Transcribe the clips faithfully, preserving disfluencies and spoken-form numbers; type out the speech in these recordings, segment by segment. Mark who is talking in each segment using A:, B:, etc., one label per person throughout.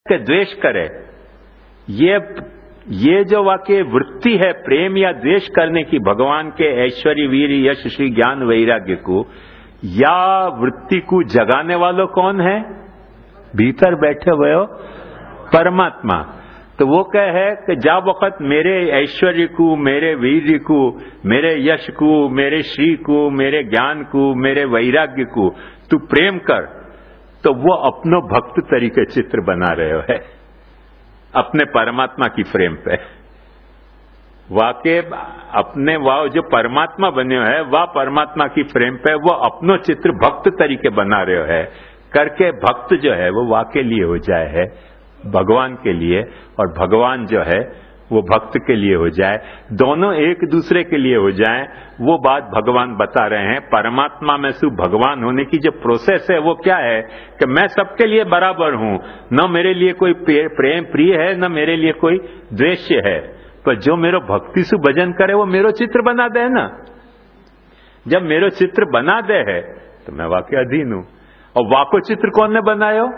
A: के द्वेष करे, ये ये जो वाक्य वृत्ति है प्रेम या द्वेष करने की भगवान के ऐश्वर्य वीर यश श्री ज्ञान वैराग्य को, या वृत्ति को जगाने वालों कौन है? भीतर बैठे हुए हो परमात्मा। तो वो कहे कि जा वक्त मेरे ऐश्वर्य को, मेरे वीर्य को, मेरे यश को, मेरे श्री को, मेरे ज्ञान को, मेरे वैराग्य को तू प्रेम कर, तो वो अपनो भक्त तरीके चित्र बना रहे है अपने परमात्मा की फ्रेम पे। वाके अपने वाह जो परमात्मा बने है वह परमात्मा की फ्रेम पे वो अपनो चित्र भक्त तरीके बना रहे है करके, भक्त जो है वो वाके लिए हो जाए है भगवान के लिए, और भगवान जो है वो भक्त के लिए हो जाए, दोनों एक दूसरे के लिए हो जाए। वो बात भगवान बता रहे हैं। परमात्मा में से भगवान होने की जो प्रोसेस है वो क्या है कि मैं सबके लिए बराबर हूं, न मेरे लिए कोई प्रेम प्रिय है, न मेरे लिए कोई द्वेष्य है, पर जो मेरो भक्ति से भजन करे वो मेरो चित्र बना दे ना। जब मेरो चित्र बना दे है तो मैं वाके अधीन हूं। और वाको चित्र कौन ने बनायो?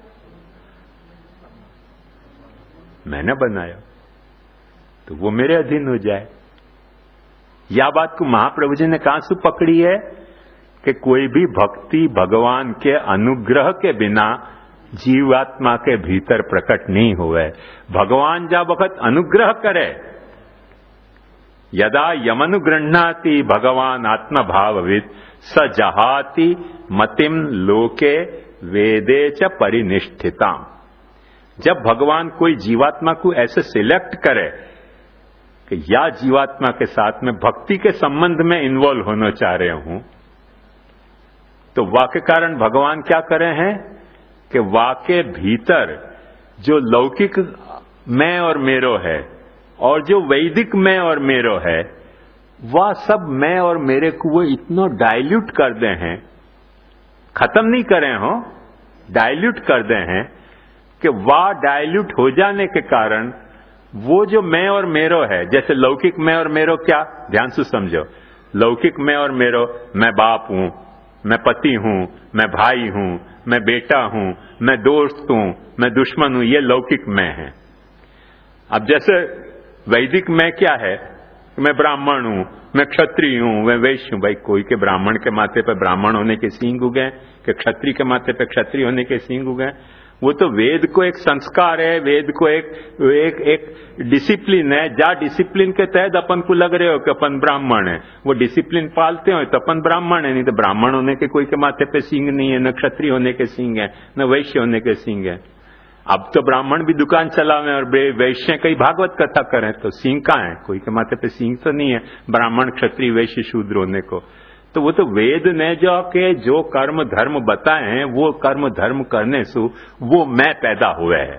A: मैंने बनाया, तो वो मेरे अधीन हो जाए। या बात को महाप्रभु जी ने कहां से पकड़ी है कि कोई भी भक्ति भगवान के अनुग्रह के बिना जीवात्मा के भीतर प्रकट नहीं हुए। भगवान जब वक्त अनुग्रह करे, यदा यमनुगृह्णाति भगवान आत्मभावविद स जहाति मतिम लोके वेदे च परिनिष्ठिता। जब भगवान कोई जीवात्मा को ऐसे सिलेक्ट करे कि या जीवात्मा के साथ में भक्ति के संबंध में इन्वॉल्व होना चाह रहे हूं, तो वाके कारण भगवान क्या करे हैं कि वाके भीतर जो लौकिक मैं और मेरो है और जो वैदिक मैं और मेरो है, वह सब मैं और मेरे को वो इतना डाइल्यूट कर दे हैं, खत्म नहीं करे हो, डाइल्यूट कर दे हैं कि वह डाइल्यूट हो जाने के कारण वो जो मैं और मेरो है, जैसे लौकिक मैं और मेरो क्या, ध्यान से समझो। लौकिक मैं और मेरो, मैं बाप हूं, मैं पति हूं, मैं भाई हूं, मैं बेटा हूं, मैं दोस्त हूं, मैं दुश्मन हूं, ये लौकिक मैं है। अब जैसे वैदिक मैं क्या है, मैं ब्राह्मण हूं, मैं क्षत्रिय हूं, मैं वैश्य हूं। भाई कोई के ब्राह्मण के माथे पे ब्राह्मण होने के सींग उगे, कि क्षत्रिय के माथे पे क्षत्रिय होने के सींग उगे। वो तो वेद को एक संस्कार है, वेद को एक एक एक डिसिप्लिन है। जा डिसिप्लिन के तहत अपन को लग रहे हो कि अपन ब्राह्मण है, वो डिसिप्लिन पालते हो तो अपन ब्राह्मण है। नहीं तो ब्राह्मण होने के कोई के माथे पे सींग नहीं है, न क्षत्रिय होने के सींग है, न वैश्य होने के सींग है। अब तो ब्राह्मण भी दुकान चलावे और वैश्य कई भागवत कथा करें, तो सींग कहाँ है? कोई के माथे पे सींग तो नहीं है ब्राह्मण क्षत्रिय वैश्य शूद्र होने को। तो वो तो वेद ने जो के जो कर्म धर्म बताए हैं, वो कर्म धर्म करने से वो मैं पैदा हुए है।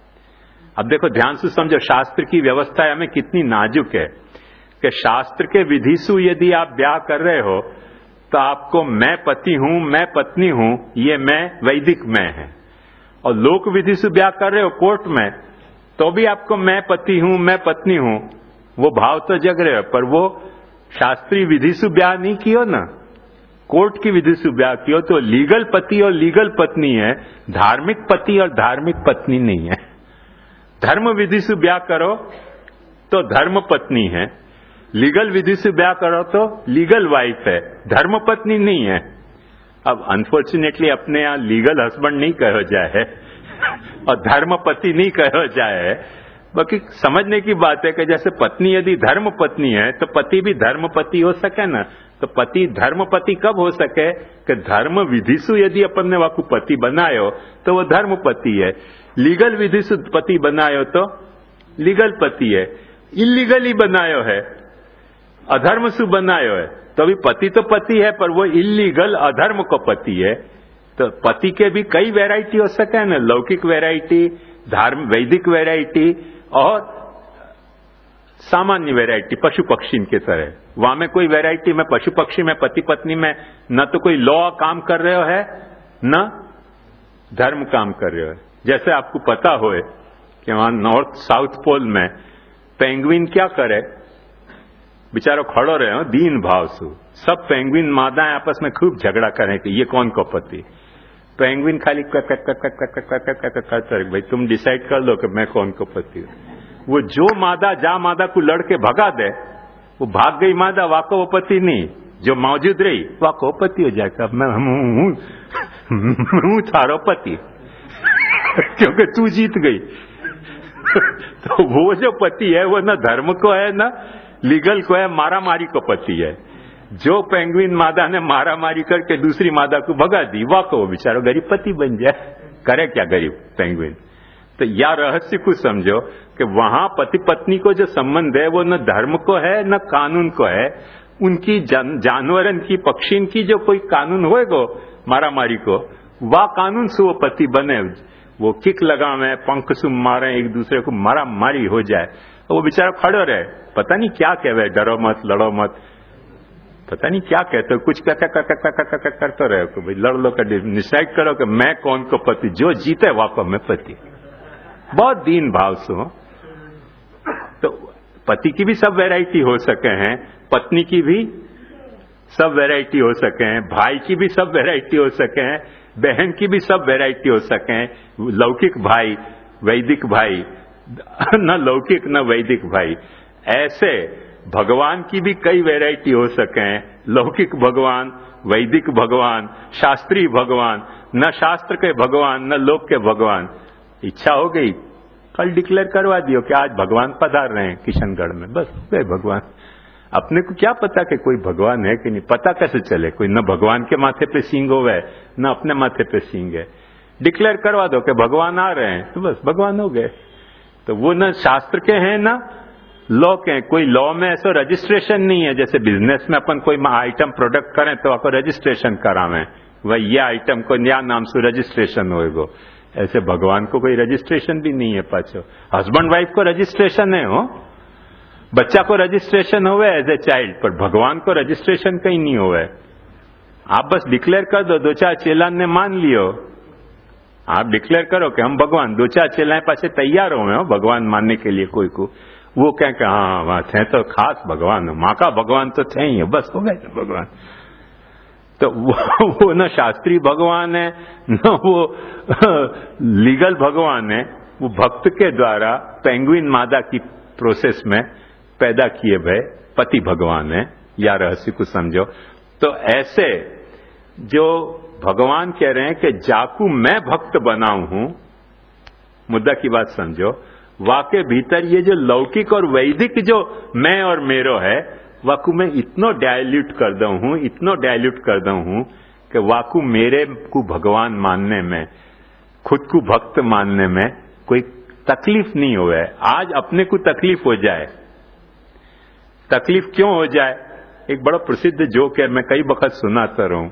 A: अब देखो ध्यान से समझो, शास्त्र की व्यवस्था हमें कितनी नाजुक है कि शास्त्र के विधि से यदि आप ब्याह कर रहे हो तो आपको मैं पति हूं, मैं पत्नी हूं, ये मैं वैदिक मैं है। और लोक विधि से ब्याह कर रहे हो कोर्ट में, तो भी आपको मैं पति हूं, मैं पत्नी हूं, वो भाव तो जग रहे हो, पर वो शास्त्रीय विधि से ब्याह नहीं कियो ना, कोर्ट की विधि से ब्याह कियो। तो लीगल पति और लीगल पत्नी है, धार्मिक पति और धार्मिक पत्नी नहीं है। धर्म विधि से ब्याह करो तो धर्म पत्नी है, लीगल विधि से ब्याह करो तो लीगल वाइफ है, धर्म पत्नी नहीं है। अब अनफॉर्चुनेटली अपने यहां लीगल हस्बैंड नहीं कहो जाए और धर्म पति नहीं कहो जाए। बाकी समझने की बात है कि जैसे पत्नी यदि धर्म पत्नी है तो पति भी धर्म पति हो सके ना। तो पति धर्म पति कब हो सके कि धर्म विधि से यदि अपन ने वाकु पति बनायो तो वो धर्म पति है, लीगल विधि से पति बनायो तो लीगल पति है, इलीगली बनायो है, अधर्म से बनायो है तो अभी पति तो पति है, पर वो इलीगल अधर्म को पति है। तो पति के भी कई वैरायटी हो सके ना, लौकिक वैरायटी, धर्म वैदिक वैरायटी और सामान्य वैरायटी पशु पक्षी के तरह। वहां में कोई वैरायटी में पशु पक्षी में पति पत्नी में न तो कोई लॉ काम कर रहे हो है, न धर्म काम कर रहे हो है। जैसे आपको पता हो कि वहां नॉर्थ साउथ पोल में पेंगुइन क्या करे, बेचारो खड़ो रहे हो दीन भाव से, सब पेंगुइन मादाएं आपस में खूब झगड़ा करें कि ये कौन को पति। पेंगुइन खाली करता है, भाई तुम डिसाइड कर लो कि मैं कौन को पति हूं। वो जो मादा जा मादा को लड़के भगा दे, वो भाग गई मादा, वाको वो पति नहीं, जो मौजूद रही वाको पति हो जाएगा। मैं हूं थारो पति क्योंकि तू जीत गई। तो वो जो पति है वो ना धर्म को है ना लीगल को है, मारा मारी को पति है। जो पेंगुइन मादा ने मारा मारी करके दूसरी मादा को भगा दी, वाको वो बेचारा गरीब पति बन जाए। करे क्या गरीब पेंगुइन। तो या रहस्य को समझो कि वहां पति पत्नी को जो संबंध है वो न धर्म को है न कानून को है। उनकी जान, जानवरन की पक्षीन की जो कोई कानून होएगो मारा मारी को, वह कानून से वो पति बने। वो किक लगावे, पंख से मारे, एक दूसरे को मारा मारी हो जाए, वो बेचारा खड़ो रहे, पता नहीं क्या कहवे, डरो मत लड़ो मत, पता नहीं क्या कहते, कुछ करते रहे को, भाई लड़ लो कर डिसाइड करो कि मैं कौन को पति, जो जीते वाको में पति। बहुत दीन भाव से हो। तो पति की भी सब वैरायटी हो सके हैं, पत्नी की भी सब वैरायटी हो सके हैं, भाई की भी सब वैरायटी हो सके हैं, बहन की भी सब वैरायटी हो सके हैं, लौकिक भाई वैदिक भाई, न लौकिक न वैदिक भाई। ऐसे भगवान की भी कई वैरायटी हो सके हैं, लौकिक भगवान, वैदिक भगवान, शास्त्रीय भगवान, न शास्त्र के भगवान न लोक के भगवान। इच्छा हो गई कल डिक्लेयर करवा दियो कि आज भगवान पधार रहे हैं किशनगढ़ में, बस हो गए भगवान। अपने को क्या पता कि कोई भगवान है कि नहीं, पता कैसे चले? कोई न भगवान के माथे पे सींग होवे न अपने माथे पे सींग है। डिक्लेयर करवा दो कि भगवान आ रहे हैं, तो बस भगवान हो गए। तो वो न शास्त्र के हैं न लॉ के हैं। कोई लॉ में ऐसा रजिस्ट्रेशन नहीं है, जैसे बिजनेस में अपन कोई आइटम प्रोडक्ट करें तो आपको रजिस्ट्रेशन करावें, वही ये आइटम को नया नाम से रजिस्ट्रेशन होएगो। ऐसे भगवान को कोई रजिस्ट्रेशन भी नहीं है। पाछो हस्बैंड वाइफ को रजिस्ट्रेशन है, हो बच्चा को रजिस्ट्रेशन होवे एज ए चाइल्ड, पर भगवान को रजिस्ट्रेशन कहीं नहीं होवे। आप बस डिक्लेयर कर दो, दो चार चेलान ने मान लियो, आप डिक्लेयर करो कि हम भगवान, दो चार चेलाएं पासे तैयार हो हो भगवान मानने के लिए कोई को, वो कहें कि हाँ वहां थे तो खास भगवान हो, माँ का भगवान तो थे ही, बस हो गए भगवान। तो वो, वो न शास्त्रीय भगवान है न वो लीगल भगवान है, वो भक्त के द्वारा पेंगुइन मादा की प्रोसेस में पैदा किए भय पति भगवान है। या रहस्य को समझो। तो ऐसे जो भगवान कह रहे हैं कि जाकू मैं भक्त बनाऊ हूं, मुद्दा की बात समझो, वाके भीतर ये जो लौकिक और वैदिक जो मैं और मेरो है, वाकू में इतना डायल्यूट कर दू हूं, इतना डायल्यूट कर दू हूं कि वाकू मेरे को भगवान मानने में, खुद को भक्त मानने में कोई तकलीफ नहीं हुआ है। आज अपने को तकलीफ हो जाए, तकलीफ क्यों हो जाए? एक बड़ा प्रसिद्ध जोक है, मैं कई वक्त सुनाता रहूं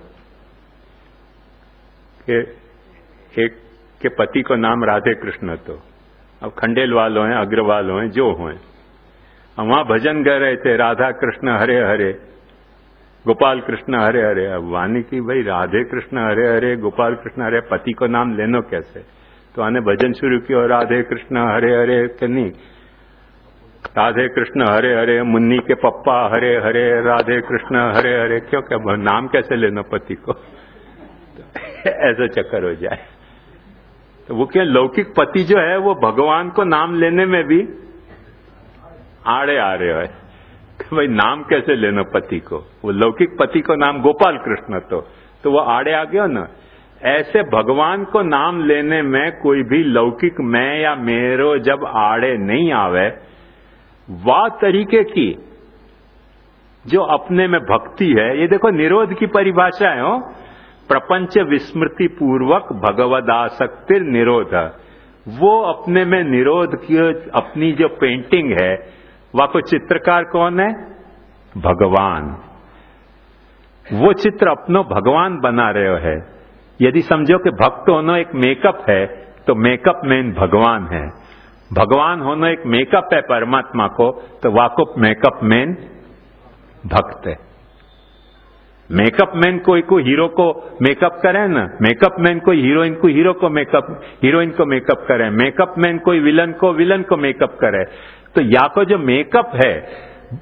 A: कि एक के पति को नाम राधे कृष्ण, तो अब खंडेलवाल हो, अग्रवाल हो, जो हो, वहां भजन गा रहे थे, राधा कृष्ण हरे हरे, गोपाल कृष्ण हरे हरे। अब वानी की भाई राधे कृष्ण हरे हरे, गोपाल कृष्ण हरे, पति को नाम लेनो कैसे? तो आने भजन शुरू किया, राधे कृष्ण हरे हरे के नहीं, राधे कृष्ण हरे हरे, मुन्नी के पप्पा हरे हरे, राधे कृष्ण हरे हरे। क्यों, क्या नाम कैसे लेना पति को? ऐसा चक्कर हो जाए। तो वो क्या लौकिक पति जो है वो भगवान को नाम लेने में भी आड़े आ रहे है, भाई नाम कैसे लेना पति को? वो लौकिक पति को नाम गोपाल कृष्ण, तो तो वो आड़े आ गया ना। ऐसे भगवान को नाम लेने में कोई भी लौकिक मैं या मेरो जब आड़े नहीं आवे, वाह तरीके की जो अपने में भक्ति है, ये देखो निरोध की परिभाषा है, हो प्रपंच विस्मृति पूर्वक भगवदासक्तिर निरोध। वो अपने में निरोध की अपनी जो पेंटिंग है, वह को चित्रकार कौन है? भगवान। वो चित्र अपनो भगवान बना रहे हो है। यदि समझो कि भक्त होना एक मेकअप है, तो मेकअप मैन भगवान है। भगवान होना एक मेकअप है परमात्मा को, तो वाको मेकअप मैन भक्त है। मेकअप मैन कोई को हीरो को मेकअप करे ना, मेकअप मैन कोई हीरोइन को हीरो को मेकअप हीरोइन को मेकअप करे, मेकअप मैन कोई विलन को विलन को मेकअप करे। तो या को जो मेकअप है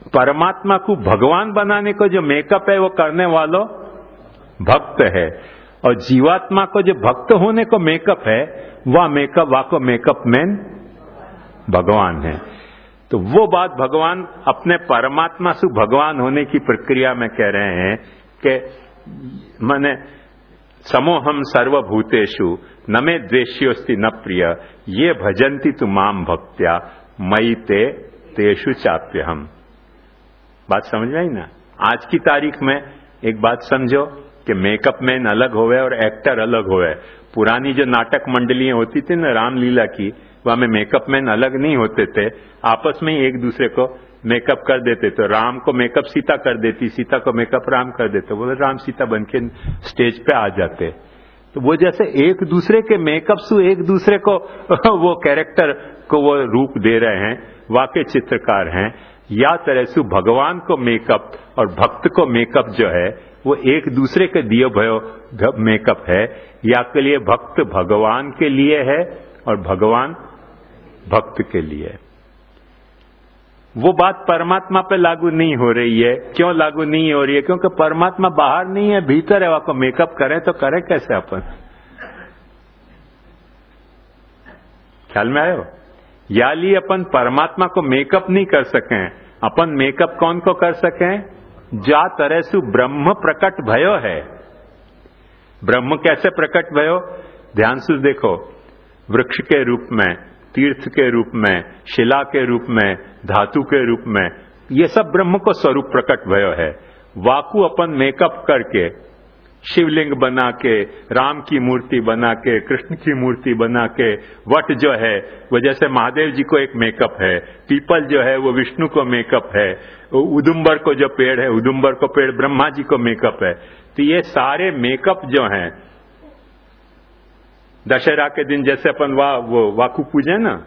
A: परमात्मा को भगवान बनाने को जो मेकअप है वो करने वालों भक्त है। और जीवात्मा को जो भक्त होने को मेकअप है, वह मेकअप वा को मेकअप मैन भगवान है। तो वो बात भगवान अपने परमात्मा से भगवान होने की प्रक्रिया में कह रहे हैं कि माने समोहम सर्वभूतेषु न मे द्वेष्योस्ति न प्रिय ये भजन्ति तु माम भक्त्या मयि ते तेषु चाप्यहम। बात समझ में आई ना? आज की तारीख में एक बात समझो कि मेकअप मैन अलग होवे और एक्टर अलग होवे। पुरानी जो नाटक मंडलियां होती थी ना रामलीला की, वहां में मेकअप मैन अलग नहीं होते थे, आपस में ही एक दूसरे को मेकअप कर देते। तो राम को मेकअप सीता कर देती, सीता को मेकअप राम कर देते, वो राम सीता बन के स्टेज पे आ जाते। तो वो जैसे एक दूसरे के मेकअप से एक दूसरे को वो कैरेक्टर को वो रूप दे रहे हैं, वाकई चित्रकार हैं। या तरह से भगवान को मेकअप और भक्त को मेकअप जो है वो एक दूसरे के दिए भयो मेकअप है। या के लिए भक्त भगवान के लिए है और भगवान भक्त के लिए। वो बात परमात्मा पे लागू नहीं हो रही है। क्यों लागू नहीं हो रही है? क्योंकि परमात्मा बाहर नहीं है, भीतर है। आपको मेकअप करें तो करें कैसे अपन? ख्याल में आयो? या लिए अपन परमात्मा को मेकअप नहीं कर सकें, अपन मेकअप कौन को कर सकें? जा तरह से ब्रह्म प्रकट भयो है। ब्रह्म कैसे प्रकट भयो? ध्यान से देखो, वृक्ष के रूप में, तीर्थ के रूप में, शिला के रूप में, धातु के रूप में, ये सब ब्रह्म को स्वरूप प्रकट भयो है। वाकु अपन मेकअप करके शिवलिंग बना के, राम की मूर्ति बना के, कृष्ण की मूर्ति बना के, वट जो है वो जैसे महादेव जी को एक मेकअप है, पीपल जो है वो विष्णु को मेकअप है, उदुम्बर को जो पेड़ है, उदुम्बर को पेड़ ब्रह्मा जी को मेकअप है। तो ये सारे मेकअप जो हैं, दशहरा के दिन जैसे अपन वा वो वाकु पूजे ना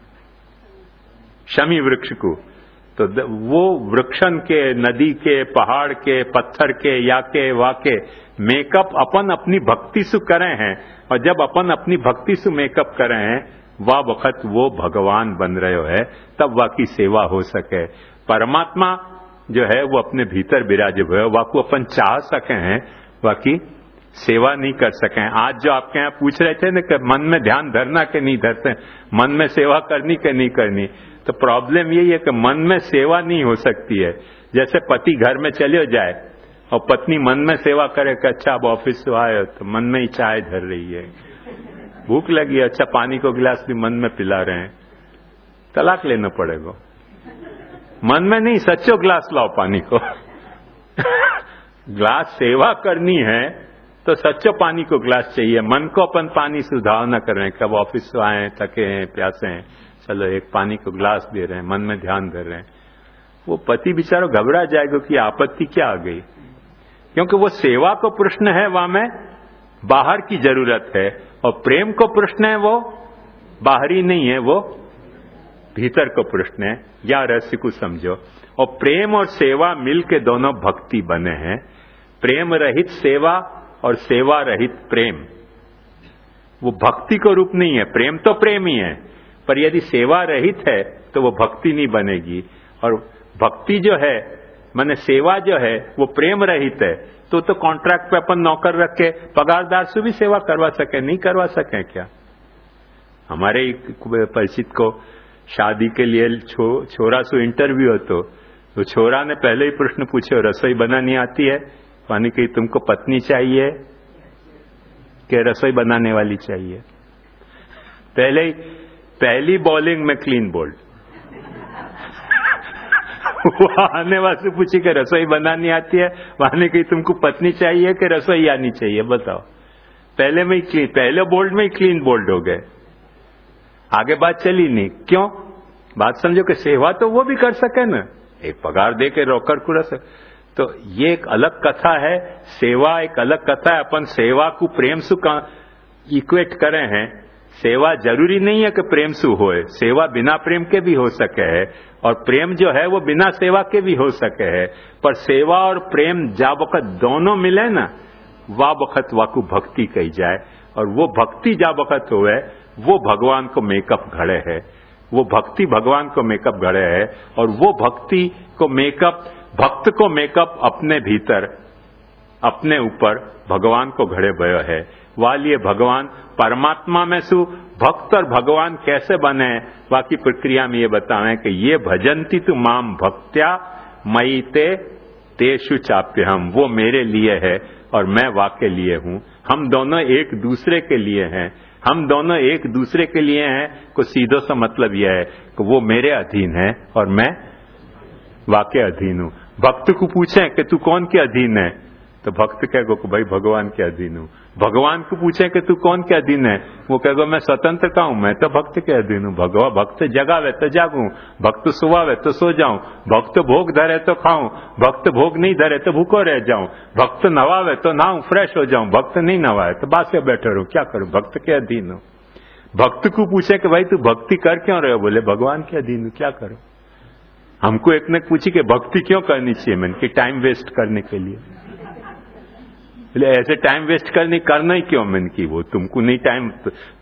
A: शमी वृक्ष को, तो वो वृक्षन के, नदी के, पहाड़ के, पत्थर के, या के, वा के मेकअप अपन अपनी भक्ति से करे हैं। और जब अपन अपनी भक्ति से मेकअप करे हैं, वह वक्त वो भगवान बन रहे है, तब वह की सेवा हो सके। परमात्मा जो है वो अपने भीतर विराजे हुए, वह को अपन चाह सके हैं, वह की सेवा नहीं कर सके। आज जो आपके यहाँ पूछ रहे थे ना कि मन में ध्यान धरना के नहीं धरते, मन में सेवा करनी के नहीं करनी, तो प्रॉब्लम यही है कि मन में सेवा नहीं हो सकती है। जैसे पति घर में चले जाए और पत्नी मन में सेवा करे कि अच्छा अब ऑफिस से आए तो मन में ही चाय धर रही है, भूख लगी, अच्छा पानी को गिलास भी मन में पिला रहे हैं, तलाक लेना पड़ेगा। मन में नहीं, सच्चो गिलास लाओ पानी को गिलास सेवा करनी है तो सच्चो पानी को गिलास चाहिए। मन को अपन पानी से उधाव न कर रहे हैं, कब ऑफिस से आए, थके हैं, प्यासे हैं, चलो एक पानी को गिलास दे रहे हैं, मन में ध्यान धर रहे हैं। वो पति बेचारा घबरा जाएगा कि आपत्ति क्या आ गई, क्योंकि वो सेवा को प्रश्न है, वहां में बाहर की जरूरत है। और प्रेम को प्रश्न है, वो बाहरी नहीं है, वो भीतर को प्रश्न है। या रहस्य को समझो। और प्रेम और सेवा मिल के दोनों भक्ति बने हैं। प्रेम रहित सेवा और सेवा रहित प्रेम, वो भक्ति को रूप नहीं है। प्रेम तो प्रेम ही है, पर यदि सेवा रहित है तो वो भक्ति नहीं बनेगी। और भक्ति जो है माने सेवा जो है वो प्रेम रहित है, तो तो कॉन्ट्रैक्ट पे अपन नौकर रख के पगारदार से भी सेवा करवा सके, नहीं करवा सके क्या? हमारे परिचित को शादी के लिए छो, छोरा से इंटरव्यू हो, तो, तो छोरा ने पहले ही प्रश्न पूछे, रसोई बनानी आती है? मानी कि तुमको पत्नी चाहिए कि रसोई बनाने वाली चाहिए? पहले ही पहली बॉलिंग में क्लीन बोल्ड आने वाले पूछी कि रसोई बनानी आती है, वहां की तुमको पत्नी चाहिए कि रसोई आनी चाहिए, बताओ। पहले में ही क्लीन, पहले बोल्ड में ही क्लीन बोल्ड हो गए, आगे बात चली नहीं। क्यों? बात समझो कि सेवा तो वो भी कर सके ना, एक पगार दे के रोकर को रस। तो ये एक अलग कथा है, सेवा एक अलग कथा है। अपन सेवा को प्रेम से इक्वेट करें हैं। सेवा जरूरी नहीं है कि प्रेम से होए, सेवा बिना प्रेम के भी हो सके है, और प्रेम जो है वो बिना सेवा के भी हो सके है। पर सेवा और प्रेम जा वक्त दोनों मिले ना, वा वक्त वाकु भक्ति कही जाए। और वो भक्ति जा वक्त होए, वो भगवान को मेकअप घड़े है, वो भक्ति भगवान को मेकअप घड़े है। और वो भक्ति को मेकअप, भक्त को मेकअप अपने भीतर अपने ऊपर भगवान को घड़े भयो है। वालिए भगवान परमात्मा में सु भक्त और भगवान कैसे बने, बाकी प्रक्रिया में ये बतावें कि ये भजंती तु माम भक्त्या मई ते तेषु चाप्य हम, वो मेरे लिए है और मैं वाके लिए हूं। हम दोनों एक दूसरे के लिए हैं, हम दोनों एक दूसरे के लिए हैं को सीधो सा मतलब यह है कि वो मेरे अधीन है और मैं वाके अधीन हूं। भक्त को पूछें कि तू कौन के अधीन है, तो भक्त कहेगा कि भाई भगवान के अधीन हूं। भगवान को पूछे कि तू कौन के अधीन है, वो कहेगा मैं स्वतंत्र का हूं, मैं तो भक्त के अधीन हूं। भगवान भक्त जगावे तो जागूं, भक्त सुवावे तो सो जाऊं, भक्त भोग धरे तो खाऊं, भक्त भोग नहीं धरे तो भूखो रह जाऊं, भक्त नवावे तो नहाऊं फ्रेश हो जाऊं, भक्त नहीं नवाए तो बासे बैठे रहूं, क्या करूं, भक्त के अधीन हूं। भक्त को पूछे कि भाई तू भक्ति कर क्यों रहे हो, बोले भगवान के अधीन हूं, क्या करूं। हमको एक ने पूछी कि भक्ति क्यों करनी चाहिए, मैंने कि टाइम वेस्ट करने के लिए। ऐसे टाइम वेस्ट करने करना ही क्यों, मैंने की वो तुमको नहीं टाइम,